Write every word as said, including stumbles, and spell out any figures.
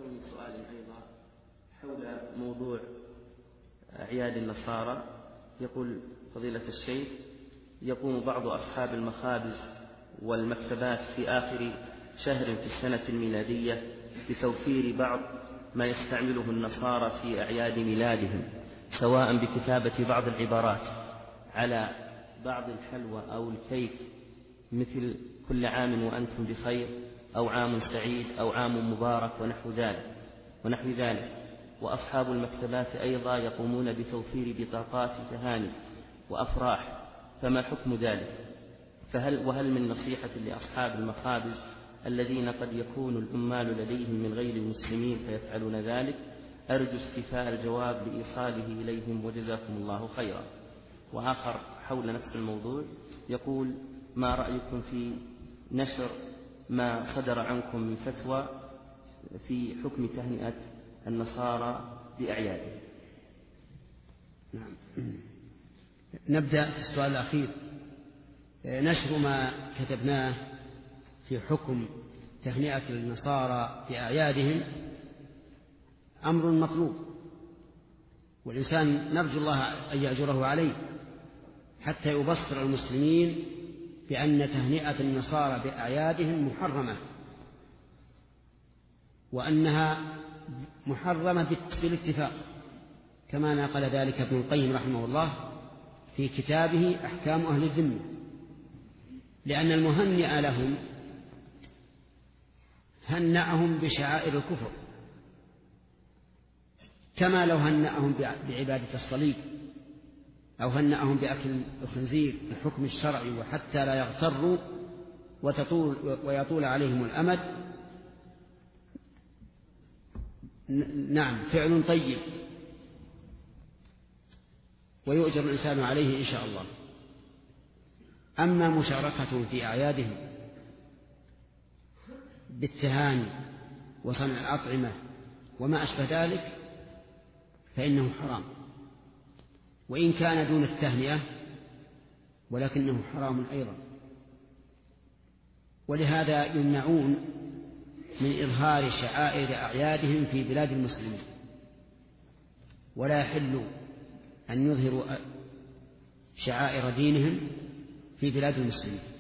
كوني سؤال أيضا حول موضوع أعياد النصارى. يقول فضيلة الشيخ: يقوم بعض أصحاب المخابز والمكتبات في آخر شهر في السنة الميلادية بتوفير بعض ما يستعمله النصارى في أعياد ميلادهم، سواء بكتابة بعض العبارات على بعض الحلوى أو الكيك، مثل كل عام وأنتم بخير، أو عام سعيد، أو عام مبارك، ونحو ذلك ونحو ذلك وأصحاب المكتبات أيضا يقومون بتوفير بطاقات تهاني وأفراح، فما حكم ذلك؟ فهل وهل من نصيحة لأصحاب المخابز الذين قد يكون العمال لديهم من غير المسلمين فيفعلون ذلك؟ أرجو استيفاء الجواب لإيصاله إليهم، وجزاكم الله خيرا. وآخر حول نفس الموضوع يقول: ما رأيكم في نشر ما صدر عنكم من فتوى في حكم تهنئة النصارى بأعيادهم؟ نعم. نبدأ في السؤال الأخير. نشر ما كتبناه في حكم تهنئة النصارى بأعيادهم أمر مطلوب، والإنسان نرجو الله أن يأجره عليه حتى يبصر المسلمين بأن تهنئة النصارى بأعيادهم محرمة، وأنها محرمة بالاتفاق، كما نقل ذلك ابن القيم رحمه الله في كتابه أحكام أهل الذمة، لأن المهنئ لهم هنأهم بشعائر الكفر، كما لو هنأهم بعبادة الصليب أو هنأهم بأكل الخنزير بالحكم الشرعي، وحتى لا يغتروا وتطول ويطول عليهم الأمد. نعم، فعل طيب ويؤجر الإنسان عليه إن شاء الله. أما مشاركة في أعيادهم بالتهاني وصنع الأطعمة وما أشبه ذلك فإنه حرام، وإن كان دون التهنئة ولكنه حرام أيضا. ولهذا يمنعون من إظهار شعائر أعيادهم في بلاد المسلمين، ولا يحل أن يظهروا شعائر دينهم في بلاد المسلمين.